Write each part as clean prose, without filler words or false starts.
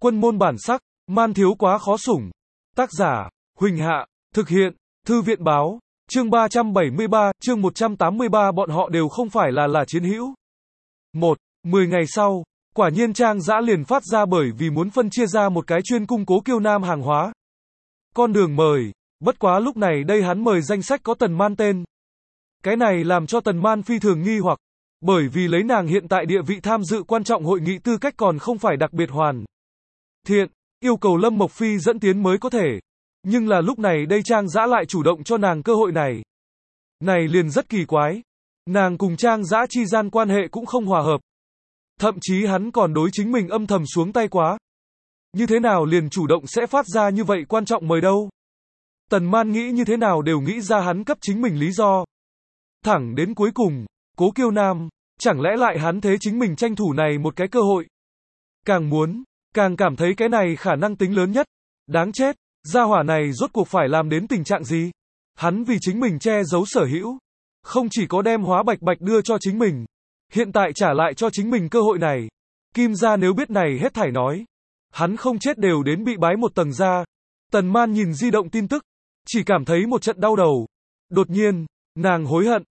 Quân môn bản sắc, man thiếu quá khó sủng. Tác giả, Huỳnh Hạ, thực hiện, Thư viện báo, chương 373, chương 183 bọn họ đều không phải là chiến hữu. 10 ngày sau, quả nhiên Trang Dã liền phát ra bởi vì muốn phân chia ra một cái chuyên cung Cố Kiêu Nam hàng hóa. Con đường mời, bất quá lúc này đây hắn mời danh sách có Tần Man tên. Cái này làm cho Tần Man phi thường nghi hoặc, bởi vì lấy nàng hiện tại địa vị tham dự quan trọng hội nghị tư cách còn không phải đặc biệt hoàn thiện, yêu cầu Lâm Mộc Phi dẫn tiến mới có thể. Nhưng là lúc này đây Trang Dã lại chủ động cho nàng cơ hội này. Này liền rất kỳ quái. Nàng cùng Trang Dã chi gian quan hệ cũng không hòa hợp. Thậm chí hắn còn đối chính mình âm thầm xuống tay quá. Như thế nào liền chủ động sẽ phát ra như vậy quan trọng mời đâu. Tần Man nghĩ như thế nào đều nghĩ ra hắn cấp chính mình lý do. Thẳng đến cuối cùng, Cố Kiêu Nam, chẳng lẽ lại hắn thế chính mình tranh thủ này một cái cơ hội. Càng muốn, càng cảm thấy cái này khả năng tính lớn nhất. Đáng chết, gia hỏa này rốt cuộc phải làm đến tình trạng gì? Hắn vì chính mình che giấu sở hữu, không chỉ có đem Hóa Bạch Bạch đưa cho chính mình, hiện tại trả lại cho chính mình cơ hội này. Kim gia nếu biết này hết thảy nói, hắn không chết đều đến bị bái một tầng ra. Tần Man nhìn di động tin tức, chỉ cảm thấy một trận đau đầu. Đột nhiên, nàng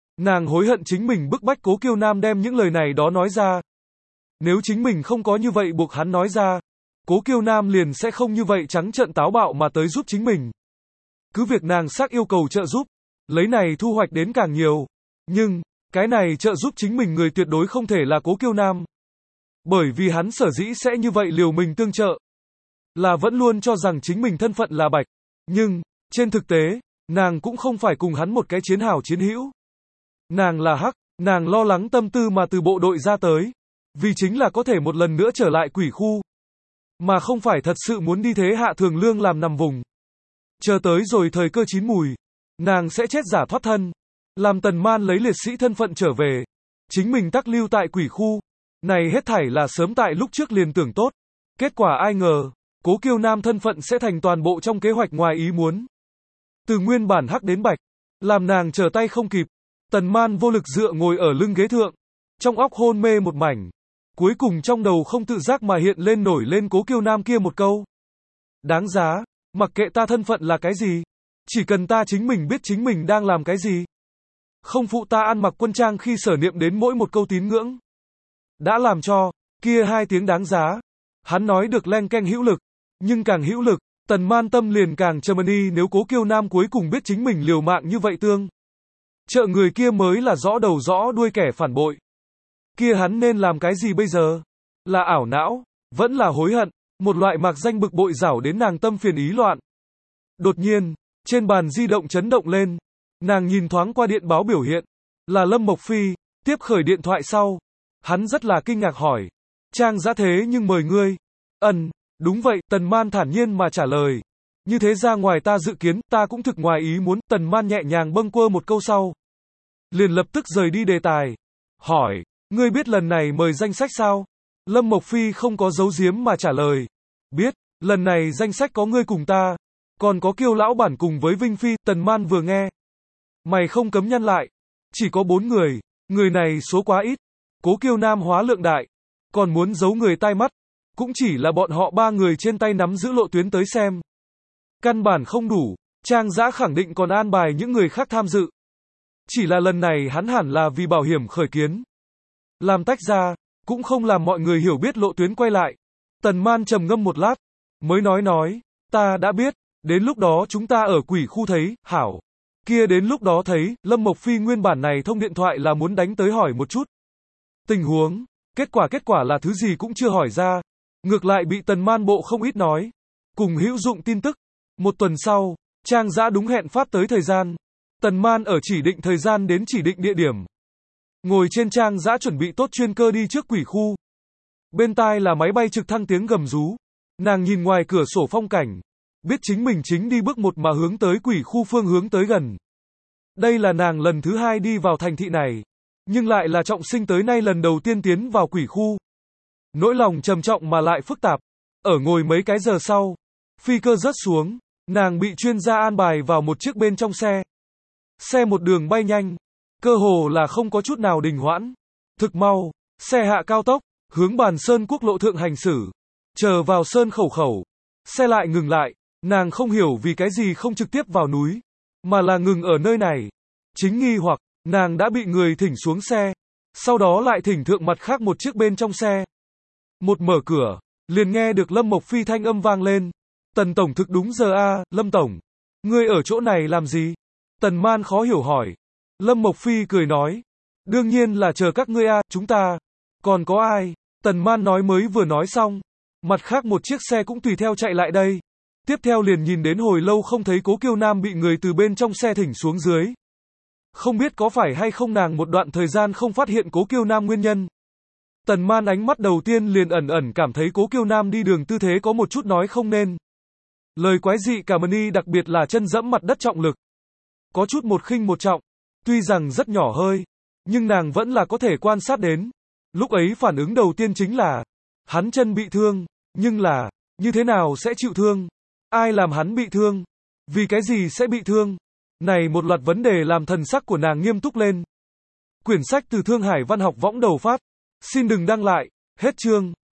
hối hận chính mình bức bách Cố Kiêu Nam đem những lời này đó nói ra. Nếu chính mình không có như vậy buộc hắn nói ra, Cố Kiêu Nam liền sẽ không như vậy trắng trợn táo bạo mà tới giúp chính mình. Cứ việc nàng xác yêu cầu trợ giúp, lấy này thu hoạch đến càng nhiều. Nhưng, cái này trợ giúp chính mình người tuyệt đối không thể là Cố Kiêu Nam. Bởi vì hắn sở dĩ sẽ như vậy liều mình tương trợ, là vẫn luôn cho rằng chính mình thân phận là bạch. Nhưng, trên thực tế, nàng cũng không phải cùng hắn một cái chiến hào chiến hữu. Nàng là hắc, nàng lo lắng tâm tư mà từ bộ đội ra tới. Vì chính là có thể một lần nữa trở lại quỷ khu. Mà không phải thật sự muốn đi thế hạ thường lương làm nằm vùng. Chờ tới rồi thời cơ chín mùi, nàng sẽ chết giả thoát thân. Làm Tần Man lấy liệt sĩ thân phận trở về. Chính mình tắc lưu tại quỷ khu. Này hết thảy là sớm tại lúc trước liền tưởng tốt. Kết quả ai ngờ, Cố Kiêu Nam thân phận sẽ thành toàn bộ trong kế hoạch ngoài ý muốn. Từ nguyên bản hắc đến bạch, làm nàng trở tay không kịp. Tần Man vô lực dựa ngồi ở lưng ghế thượng, trong óc hôn mê một mảnh. Cuối cùng trong đầu không tự giác mà hiện lên nổi lên Cố Kiêu Nam kia một câu. Đáng giá, mặc kệ ta thân phận là cái gì, chỉ cần ta chính mình biết chính mình đang làm cái gì. Không phụ ta ăn mặc quân trang khi sở niệm đến mỗi một câu tín ngưỡng. Đã làm cho, kia hai tiếng đáng giá. Hắn nói được len keng hữu lực, nhưng càng hữu lực, Tần Man tâm liền càng trầm đi nếu Cố Kiêu Nam cuối cùng biết chính mình liều mạng như vậy tương. Trợ người kia mới là rõ đầu rõ đuôi kẻ phản bội. Kia hắn nên làm cái gì bây giờ? Là ảo não, vẫn là hối hận, một loại mạc danh bực bội rảo đến nàng tâm phiền ý loạn. Đột nhiên, trên bàn di động chấn động lên, nàng nhìn thoáng qua điện báo biểu hiện, là Lâm Mộc Phi, tiếp khởi điện thoại sau, hắn rất là kinh ngạc hỏi, Trang Dã thế nhưng mời ngươi. Đúng vậy, Tần Man thản nhiên mà trả lời. Như thế ra ngoài ta dự kiến, ta cũng thực ngoài ý muốn, Tần Man nhẹ nhàng bâng quơ một câu sau. Liền lập tức rời đi đề tài. Hỏi, ngươi biết lần này mời danh sách sao? Lâm Mộc Phi không có giấu giếm mà trả lời. Biết, lần này danh sách có ngươi cùng ta. Còn có Kiêu lão bản cùng với Vinh Phi, Tần Man vừa nghe. Mày không cấm nhăn lại. Chỉ có 4 người, người này số quá ít. Cố Kiêu Nam hóa lượng đại. Còn muốn giấu người tai mắt. Cũng chỉ là bọn họ 3 người trên tay nắm giữ lộ tuyến tới xem. Căn bản không đủ, Trang Dã khẳng định còn an bài những người khác tham dự. Chỉ là lần này hắn hẳn là vì bảo hiểm khởi kiến. Làm tách ra, cũng không làm mọi người hiểu biết lộ tuyến quay lại. Tần Man trầm ngâm một lát, mới nói, ta đã biết, đến lúc đó chúng ta ở quỷ khu thấy, hảo. Kia đến lúc đó thấy, Lâm Mộc Phi nguyên bản này thông điện thoại là muốn đánh tới hỏi một chút tình huống, kết quả là thứ gì cũng chưa hỏi ra. Ngược lại bị Tần Man bộ không ít nói. Cùng hữu dụng tin tức. Một tuần sau, Trang Dã đúng hẹn phát tới thời gian. Tần Man ở chỉ định thời gian đến chỉ định địa điểm. Ngồi trên Trang Dã chuẩn bị tốt chuyên cơ đi trước quỷ khu. Bên tai là máy bay trực thăng tiếng gầm rú. Nàng nhìn ngoài cửa sổ phong cảnh. Biết chính mình chính đi bước một mà hướng tới quỷ khu phương hướng tới gần. Đây là nàng lần thứ 2 đi vào thành thị này. Nhưng lại là trọng sinh tới nay lần đầu tiên tiến vào quỷ khu. Nỗi lòng trầm trọng mà lại phức tạp. Ở ngồi mấy cái giờ sau, phi cơ rớt xuống, nàng bị chuyên gia an bài vào một chiếc bên trong xe. Xe một đường bay nhanh, cơ hồ là không có chút nào đình hoãn. Thực mau, xe hạ cao tốc, hướng Bàn Sơn quốc lộ thượng hành xử. Chờ vào sơn khẩu khẩu. Xe lại ngừng lại. Nàng không hiểu vì cái gì không trực tiếp vào núi, mà là ngừng ở nơi này. Chính nghi hoặc, nàng đã bị người thỉnh xuống xe. Sau đó lại thỉnh thượng mặt khác một chiếc bên trong xe. Một mở cửa, liền nghe được Lâm Mộc Phi thanh âm vang lên. Tần Tổng thực đúng giờ a, Lâm Tổng. Ngươi ở chỗ này làm gì? Tần Man khó hiểu hỏi. Lâm Mộc Phi cười nói. Đương nhiên là chờ các ngươi a, chúng ta. Còn có ai? Tần Man nói mới vừa nói xong. Mặt khác một chiếc xe cũng tùy theo chạy lại đây. Tiếp theo liền nhìn đến hồi lâu không thấy Cố Kiêu Nam bị người từ bên trong xe thỉnh xuống dưới. Không biết có phải hay không nàng một đoạn thời gian không phát hiện Cố Kiêu Nam nguyên nhân. Tần Man ánh mắt đầu tiên liền ẩn ẩn cảm thấy Cố Kiêu Nam đi đường tư thế có một chút nói không nên. Lời quái dị cả mani đặc biệt là chân dẫm mặt đất trọng lực. Có chút một khinh một trọng. Tuy rằng rất nhỏ hơi, nhưng nàng vẫn là có thể quan sát đến. Lúc ấy phản ứng đầu tiên chính là, hắn chân bị thương, nhưng là, như thế nào sẽ chịu thương? Ai làm hắn bị thương? Vì cái gì sẽ bị thương? Này một loạt vấn đề làm thần sắc của nàng nghiêm túc lên. Quyển sách từ Thương Hải Văn học võng đầu phát. Xin đừng đăng lại. Hết chương.